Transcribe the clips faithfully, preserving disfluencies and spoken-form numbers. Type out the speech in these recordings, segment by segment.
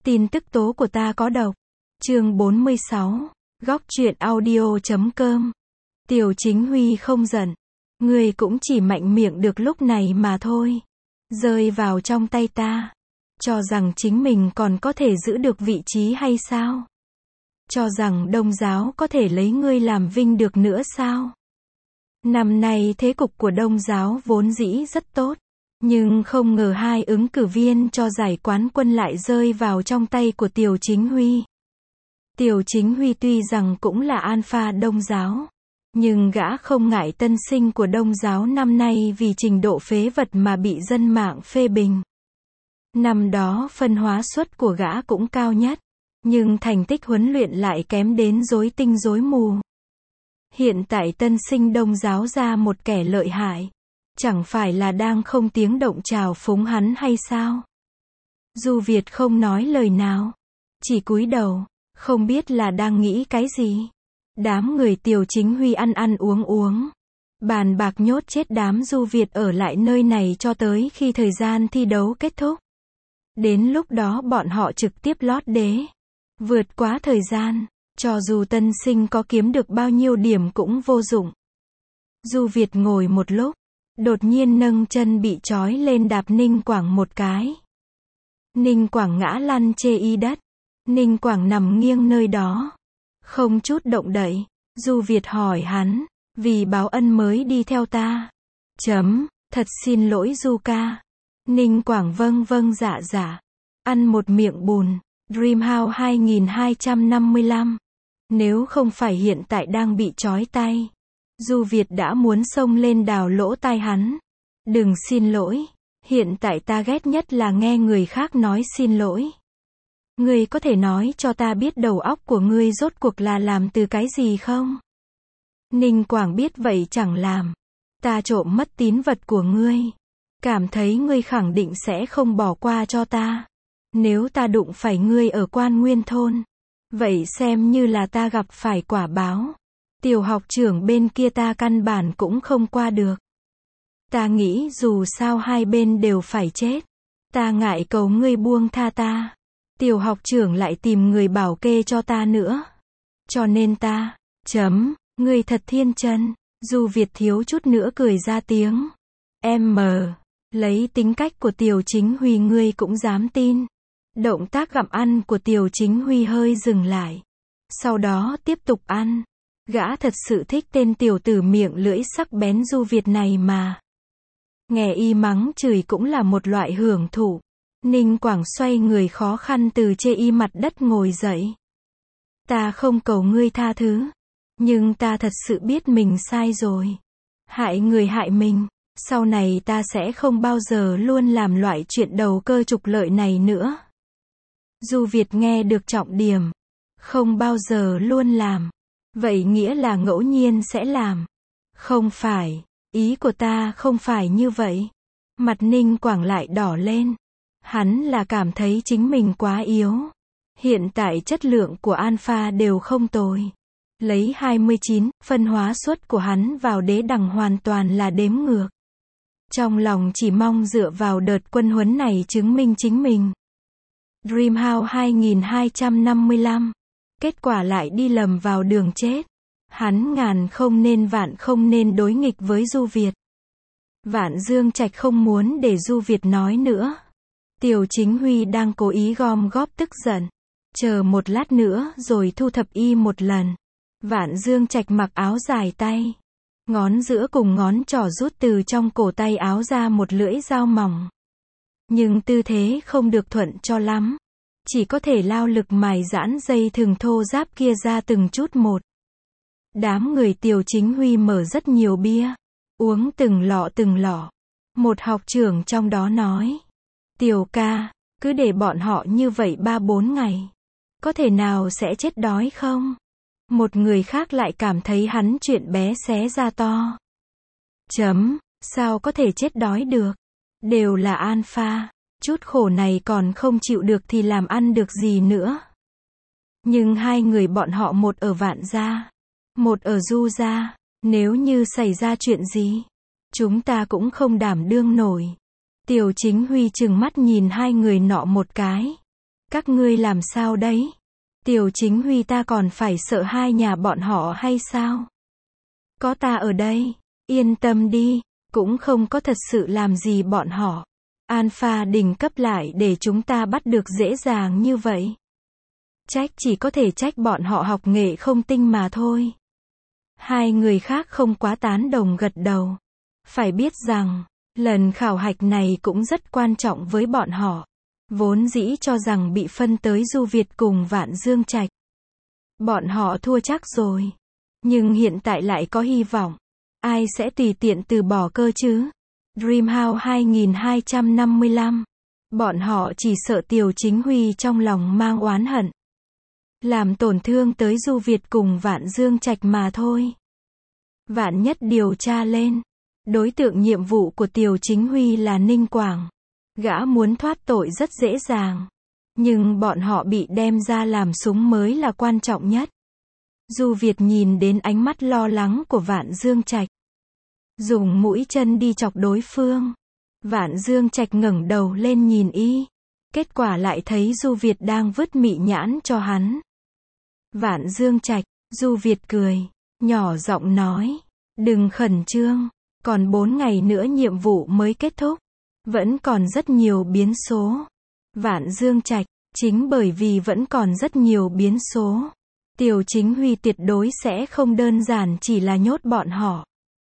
Tin tức tố của ta có độc. Chương bốn mươi sáu. Góc truyện audio chấm com. Tiểu Chính Huy không giận. Ngươi cũng chỉ mạnh miệng được lúc này mà thôi. Rơi vào trong tay ta. Cho rằng chính mình còn có thể giữ được vị trí hay sao? Cho rằng Đông Giáo có thể lấy ngươi làm vinh được nữa sao? Năm nay thế cục của Đông Giáo vốn dĩ rất tốt. Nhưng không ngờ hai ứng cử viên cho giải quán quân lại rơi vào trong tay của Tiểu Chính Huy. Tiểu Chính Huy tuy rằng cũng là alpha Đông Giáo, nhưng gã không ngại tân sinh của Đông Giáo năm nay vì trình độ phế vật mà bị dân mạng phê bình. Năm đó phân hóa suất của gã cũng cao nhất, nhưng thành tích huấn luyện lại kém đến rối tinh rối mù. Hiện tại tân sinh Đông Giáo ra một kẻ lợi hại, chẳng phải là đang không tiếng động chào phúng hắn hay sao? Du Việt không nói lời nào, chỉ cúi đầu, không biết là đang nghĩ cái gì. Đám người Tiểu Chính Huy ăn ăn uống uống, bàn bạc nhốt chết đám Du Việt ở lại nơi này cho tới khi thời gian thi đấu kết thúc. Đến lúc đó bọn họ trực tiếp lót đế. Vượt quá thời gian, cho dù tân sinh có kiếm được bao nhiêu điểm cũng vô dụng. Du Việt ngồi một lúc, đột nhiên nâng chân bị trói lên đạp Ninh Quảng một cái. Ninh Quảng ngã lăn chê y đất. Ninh Quảng nằm nghiêng nơi đó, không chút động đậy. Du Việt hỏi hắn, vì báo ân mới đi theo ta. Chấm, thật xin lỗi Du ca. Ninh Quảng vâng vâng dạ dạ. Ăn một miệng bùn. Dreamhouse hai nghìn hai trăm năm mươi lăm. Nếu không phải hiện tại đang bị trói tay, Du Việt đã muốn xông lên đào lỗ tai hắn. Đừng xin lỗi, hiện tại ta ghét nhất là nghe người khác nói xin lỗi. Ngươi có thể nói cho ta biết đầu óc của ngươi rốt cuộc là làm từ cái gì không? Ninh Quảng biết vậy chẳng làm. Ta trộm mất tín vật của ngươi. Cảm thấy ngươi khẳng định sẽ không bỏ qua cho ta. Nếu ta đụng phải ngươi ở Quan Nguyên Thôn, vậy xem như là ta gặp phải quả báo. Tiểu học trưởng bên kia ta căn bản cũng không qua được. Ta nghĩ dù sao hai bên đều phải chết. Ta ngại cầu ngươi buông tha ta. Tiểu học trưởng lại tìm người bảo kê cho ta nữa. Cho nên ta, chấm, ngươi thật thiên chân. Du Việt thiếu chút nữa cười ra tiếng. Em mờ, lấy tính cách của Tiểu Chính Huy ngươi cũng dám tin. Động tác gặm ăn của Tiểu Chính Huy hơi dừng lại. Sau đó tiếp tục ăn. Gã thật sự thích tên tiểu tử miệng lưỡi sắc bén Du Việt này mà. Nghe y mắng chửi cũng là một loại hưởng thụ. Ninh Quảng xoay người khó khăn từ chê y mặt đất ngồi dậy. Ta không cầu ngươi tha thứ. Nhưng ta thật sự biết mình sai rồi. Hại người hại mình. Sau này ta sẽ không bao giờ luôn làm loại chuyện đầu cơ trục lợi này nữa. Du Việt nghe được trọng điểm. Không bao giờ luôn làm. Vậy nghĩa là ngẫu nhiên sẽ làm. Không phải. Ý của ta không phải như vậy. Mặt Ninh Quảng lại đỏ lên. Hắn là cảm thấy chính mình quá yếu. Hiện tại chất lượng của alpha đều không tồi. Lấy hai mươi chín, phân hóa suất của hắn vào đế đẳng hoàn toàn là đếm ngược. Trong lòng chỉ mong dựa vào đợt quân huấn này chứng minh chính mình. Dreamhouse hai nghìn hai trăm năm mươi lăm. Kết quả lại đi lầm vào đường chết. Hắn ngàn không nên vạn không nên đối nghịch với Du Việt. Vạn Dương Trạch không muốn để Du Việt nói nữa. Tiểu Chính Huy đang cố ý gom góp tức giận. Chờ một lát nữa rồi thu thập y một lần. Vạn Dương Trạch mặc áo dài tay. Ngón giữa cùng ngón trỏ rút từ trong cổ tay áo ra một lưỡi dao mỏng. Nhưng tư thế không được thuận cho lắm. Chỉ có thể lao lực mài giãn dây thừng thô ráp kia ra từng chút một. Đám người Tiểu Chính Huy mở rất nhiều bia. Uống từng lọ từng lọ. Một học trưởng trong đó nói. Tiểu ca, cứ để bọn họ như vậy ba bốn ngày. Có thể nào sẽ chết đói không? Một người khác lại cảm thấy hắn chuyện bé xé ra to. Chấm, sao có thể chết đói được? Đều là alpha. Chút khổ này còn không chịu được thì làm ăn được gì nữa. Nhưng hai người bọn họ một ở Vạn Gia, một ở Du Gia. Nếu như xảy ra chuyện gì, chúng ta cũng không đảm đương nổi. Tiểu Chính Huy trừng mắt nhìn hai người nọ một cái. Các ngươi làm sao đấy? Tiểu Chính Huy ta còn phải sợ hai nhà bọn họ hay sao? Có ta ở đây, yên tâm đi, cũng không có thật sự làm gì bọn họ. Alpha đỉnh cấp lại để chúng ta bắt được dễ dàng như vậy. Trách chỉ có thể trách bọn họ học nghệ không tinh mà thôi. Hai người khác không quá tán đồng gật đầu. Phải biết rằng, lần khảo hạch này cũng rất quan trọng với bọn họ. Vốn dĩ cho rằng bị phân tới Du Việt cùng Vạn Dương Trạch. Bọn họ thua chắc rồi. Nhưng hiện tại lại có hy vọng. Ai sẽ tùy tiện từ bỏ cơ chứ? Dreamhouse hai nghìn hai trăm năm mươi lăm. Bọn họ chỉ sợ Tiểu Chính Huy trong lòng mang oán hận. Làm tổn thương tới Du Việt cùng Vạn Dương Trạch mà thôi. Vạn nhất điều tra lên. Đối tượng nhiệm vụ của Tiểu Chính Huy là Ninh Quảng. Gã muốn thoát tội rất dễ dàng. Nhưng bọn họ bị đem ra làm súng mới là quan trọng nhất. Du Việt nhìn đến ánh mắt lo lắng của Vạn Dương Trạch. Dùng mũi chân đi chọc đối phương. Vạn Dương Trạch ngẩng đầu lên nhìn y. Kết quả lại thấy Du Việt đang vứt mị nhãn cho hắn. Vạn Dương Trạch, Du Việt cười, nhỏ giọng nói. Đừng khẩn trương, còn bốn ngày nữa nhiệm vụ mới kết thúc. Vẫn còn rất nhiều biến số. Vạn Dương Trạch, chính bởi vì vẫn còn rất nhiều biến số. Tiểu Chính Huy tuyệt đối sẽ không đơn giản chỉ là nhốt bọn họ.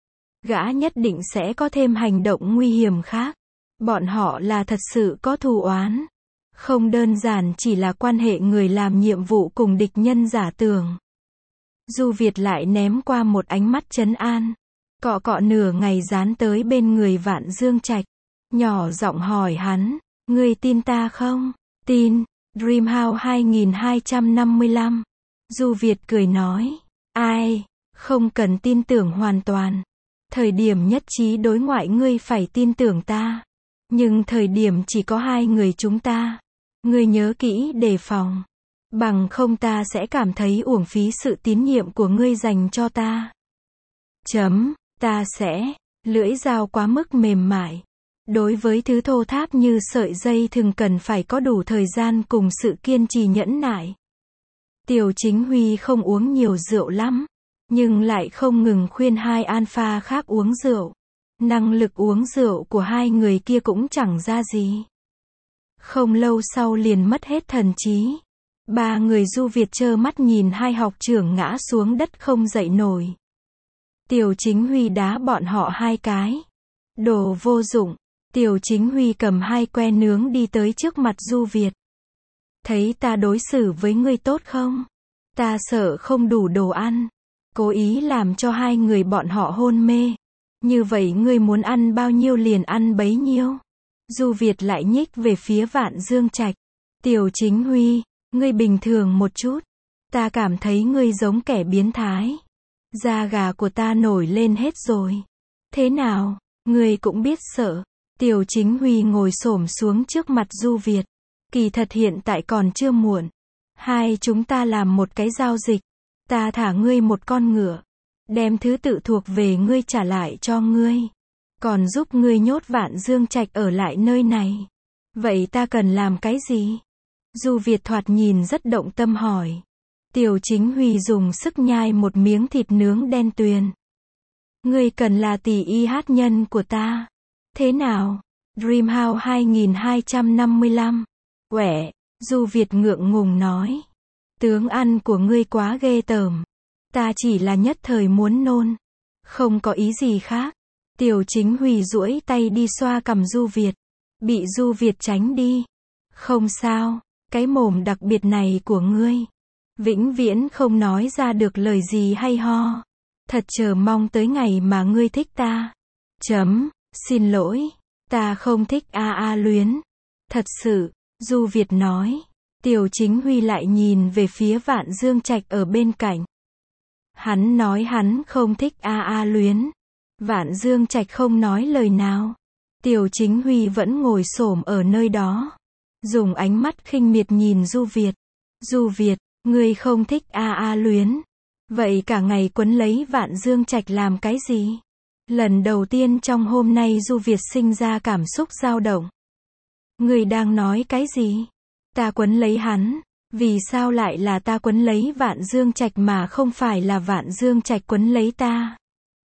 Gã nhất định sẽ có thêm hành động nguy hiểm khác. Bọn họ là thật sự có thù oán. Không đơn giản chỉ là quan hệ người làm nhiệm vụ cùng địch nhân giả tưởng. Du Việt lại ném qua một ánh mắt trấn an. Cọ cọ nửa ngày dán tới bên người Vạn Dương Trạch. Nhỏ giọng hỏi hắn, ngươi tin ta không? Tin. Dreamhouse hai nghìn hai trăm năm mươi lăm. Du Việt cười nói, ai, không cần tin tưởng hoàn toàn. Thời điểm nhất trí đối ngoại ngươi phải tin tưởng ta. Nhưng thời điểm chỉ có hai người chúng ta. Ngươi nhớ kỹ đề phòng. Bằng không ta sẽ cảm thấy uổng phí sự tín nhiệm của ngươi dành cho ta. Chấm, ta sẽ, lưỡi dao quá mức mềm mại. Đối với thứ thô tháp như sợi dây thường cần phải có đủ thời gian cùng sự kiên trì nhẫn nại. Tiểu Chính Huy không uống nhiều rượu lắm, nhưng lại không ngừng khuyên hai alpha khác uống rượu. Năng lực uống rượu của hai người kia cũng chẳng ra gì. Không lâu sau liền mất hết thần trí. Ba người Du Việt trơ mắt nhìn hai học trưởng ngã xuống đất không dậy nổi. Tiểu Chính Huy đá bọn họ hai cái. Đồ vô dụng. Tiểu Chính Huy cầm hai que nướng đi tới trước mặt Du Việt. Thấy ta đối xử với ngươi tốt không? Ta sợ không đủ đồ ăn. Cố ý làm cho hai người bọn họ hôn mê. Như vậy ngươi muốn ăn bao nhiêu liền ăn bấy nhiêu. Du Việt lại nhích về phía Vạn Dương Trạch. Tiểu Chính Huy, ngươi bình thường một chút. Ta cảm thấy ngươi giống kẻ biến thái. Da gà của ta nổi lên hết rồi. Thế nào, ngươi cũng biết sợ. Tiểu Chính Huy ngồi xổm xuống trước mặt Du Việt. Kỳ thật hiện tại còn chưa muộn. Hai chúng ta làm một cái giao dịch. Ta thả ngươi một con ngựa. Đem thứ tự thuộc về ngươi trả lại cho ngươi. Còn giúp ngươi nhốt Vạn Dương Trạch ở lại nơi này. Vậy ta cần làm cái gì? Du Việt thoạt nhìn rất động tâm hỏi. Tiểu Chính Huy dùng sức nhai một miếng thịt nướng đen tuyền. Ngươi cần là tỷ y hát nhân của ta. Thế nào? Dreamhouse hai nghìn hai trăm năm mươi lăm. Quẻ, Du Việt ngượng ngùng nói. Tướng ăn của ngươi quá ghê tởm. Ta chỉ là nhất thời muốn nôn. Không có ý gì khác. Tiểu Chính Huy duỗi tay đi xoa cằm Du Việt. Bị Du Việt tránh đi. Không sao, cái mồm đặc biệt này của ngươi. Vĩnh viễn không nói ra được lời gì hay ho. Thật chờ mong tới ngày mà ngươi thích ta. Chấm, xin lỗi. Ta không thích a a luyến. Thật sự, Du Việt nói. Tiểu Chính Huy lại nhìn về phía Vạn Dương Trạch ở bên cạnh. Hắn nói hắn không thích a a luyến. Vạn Dương Trạch không nói lời nào. Tiểu Chính Huy vẫn ngồi xổm ở nơi đó. Dùng ánh mắt khinh miệt nhìn Du Việt. Du Việt, ngươi không thích a a luyến. Vậy cả ngày quấn lấy Vạn Dương Trạch làm cái gì? Lần đầu tiên trong hôm nay Du Việt sinh ra cảm xúc dao động. Ngươi đang nói cái gì? Ta quấn lấy hắn, vì sao lại là ta quấn lấy Vạn Dương Trạch mà không phải là Vạn Dương Trạch quấn lấy ta?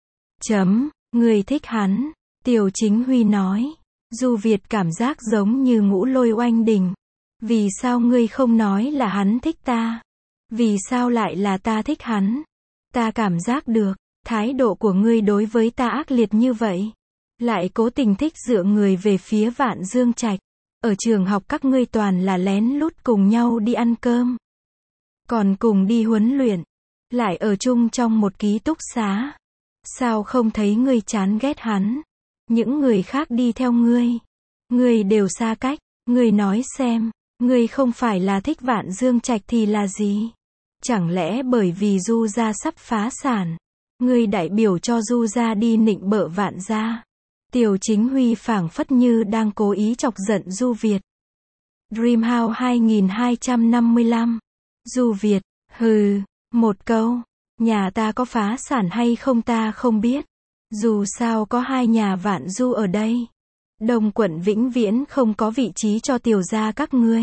Chấm, người thích hắn. Tiêu Chính Huy nói. Du Việt cảm giác giống như ngũ lôi oanh đình. Vì sao ngươi không nói là hắn thích ta? Vì sao lại là ta thích hắn? Ta cảm giác được, thái độ của ngươi đối với ta ác liệt như vậy. Lại cố tình thích dựa người về phía Vạn Dương Trạch. Ở trường học các ngươi toàn là lén lút cùng nhau đi ăn cơm. Còn cùng đi huấn luyện. Lại ở chung trong một ký túc xá. Sao không thấy ngươi chán ghét hắn? Những người khác đi theo ngươi. Ngươi đều xa cách. Ngươi nói xem, ngươi không phải là thích Vạn Dương Trạch thì là gì? Chẳng lẽ bởi vì Du gia sắp phá sản, ngươi đại biểu cho Du gia đi nịnh bợ Vạn gia? Tiêu Chính Huy phảng phất như đang cố ý chọc giận Du Việt. Dreamhouse hai nghìn hai trăm năm mươi lăm. Du Việt, hừ, một câu, nhà ta có phá sản hay không ta không biết. Dù sao có hai nhà Vạn Du ở đây. Đông quận vĩnh viễn không có vị trí cho Tiêu gia các ngươi.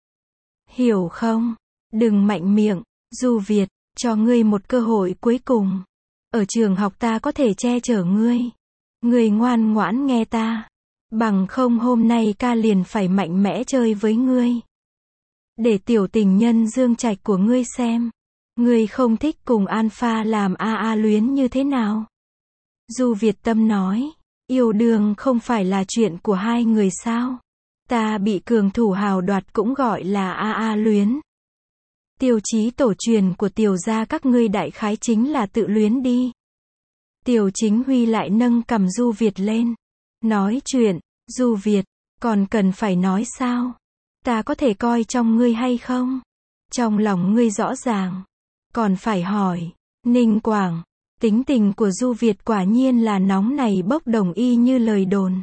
Hiểu không? Đừng mạnh miệng, Du Việt, cho ngươi một cơ hội cuối cùng. Ở trường học ta có thể che chở ngươi. Ngươi ngoan ngoãn nghe ta. Bằng không hôm nay ca liền phải mạnh mẽ chơi với ngươi. Để tiểu tình nhân Dương Trạch của ngươi xem. Ngươi không thích cùng Alpha làm a a luyến như thế nào? Du Việt Tâm nói. Yêu đương không phải là chuyện của hai người sao? Ta bị cường thủ hào đoạt cũng gọi là a a luyến. Tiêu chí tổ truyền của Tiêu gia các ngươi đại khái chính là tự luyến đi. Tiêu Chính Huy lại nâng cằm Du Việt lên. Nói chuyện, Du Việt, còn cần phải nói sao? Ta có thể coi trong ngươi hay không? Trong lòng ngươi rõ ràng. Còn phải hỏi. Ninh Quảng, tính tình của Du Việt quả nhiên là nóng này bốc đồng y như lời đồn.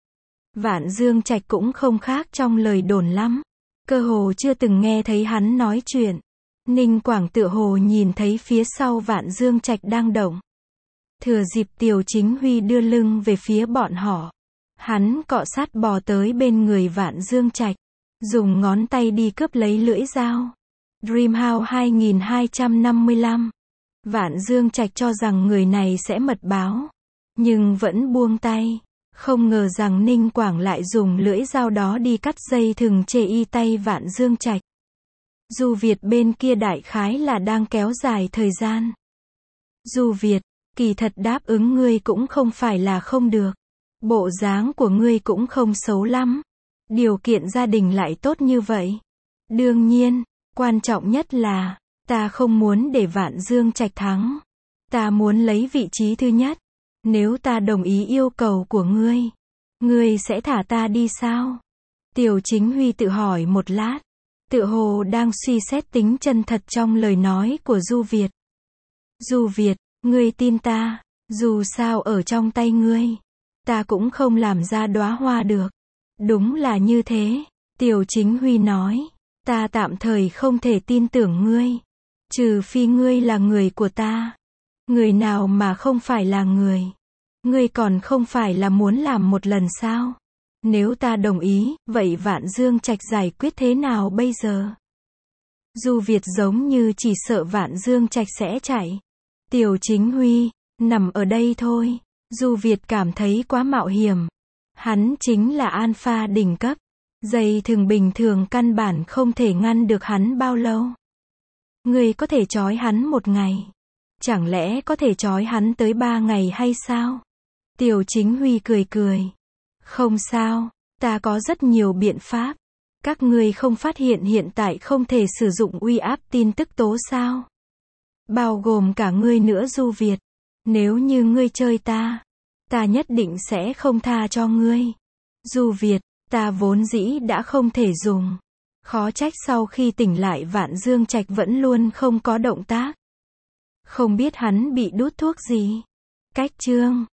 Vạn Dương Trạch cũng không khác trong lời đồn lắm. Cơ hồ chưa từng nghe thấy hắn nói chuyện. Ninh Quảng tựa hồ nhìn thấy phía sau Vạn Dương Trạch đang động. Thừa dịp Tiêu Chính Huy đưa lưng về phía bọn họ. Hắn cọ sát bò tới bên người Vạn Dương Trạch. Dùng ngón tay đi cướp lấy lưỡi dao. Dreamhouse hai nghìn hai trăm năm mươi lăm. Vạn Dương Trạch cho rằng người này sẽ mật báo. Nhưng vẫn buông tay. Không ngờ rằng Ninh Quảng lại dùng lưỡi dao đó đi cắt dây thừng chê y tay Vạn Dương Trạch. Du Việt bên kia đại khái là đang kéo dài thời gian. Du Việt, kỳ thật đáp ứng ngươi cũng không phải là không được. Bộ dáng của ngươi cũng không xấu lắm. Điều kiện gia đình lại tốt như vậy. Đương nhiên, quan trọng nhất là, ta không muốn để Vạn Dương Trạch thắng. Ta muốn lấy vị trí thứ nhất. Nếu ta đồng ý yêu cầu của ngươi, ngươi sẽ thả ta đi sao? Tiêu Chính Huy tự hỏi một lát. Tựa hồ đang suy xét tính chân thật trong lời nói của Du Việt. Du Việt, ngươi tin ta, dù sao ở trong tay ngươi, ta cũng không làm ra đóa hoa được. Đúng là như thế, Tiêu Chính Huy nói, ta tạm thời không thể tin tưởng ngươi, trừ phi ngươi là người của ta. Người nào mà không phải là người? Ngươi còn không phải là muốn làm một lần sao? Nếu ta đồng ý, vậy Vạn Dương Trạch giải quyết thế nào bây giờ? Du Việt giống như chỉ sợ Vạn Dương Trạch sẽ chạy. Tiêu Chính Huy, nằm ở đây thôi. Du Việt cảm thấy quá mạo hiểm. Hắn chính là Alpha đỉnh cấp. Dây thừng bình thường căn bản không thể ngăn được hắn bao lâu. Ngươi có thể trói hắn một ngày. Chẳng lẽ có thể trói hắn tới ba ngày hay sao? Tiêu Chính Huy cười cười. Không sao, ta có rất nhiều biện pháp. Các ngươi không phát hiện hiện tại không thể sử dụng uy áp tin tức tố sao? Bao gồm cả ngươi nữa Du Việt. Nếu như ngươi chơi ta, ta nhất định sẽ không tha cho ngươi. Du Việt, ta vốn dĩ đã không thể dùng. Khó trách sau khi tỉnh lại Vạn Dương Trạch vẫn luôn không có động tác. Không biết hắn bị đút thuốc gì. Cách chương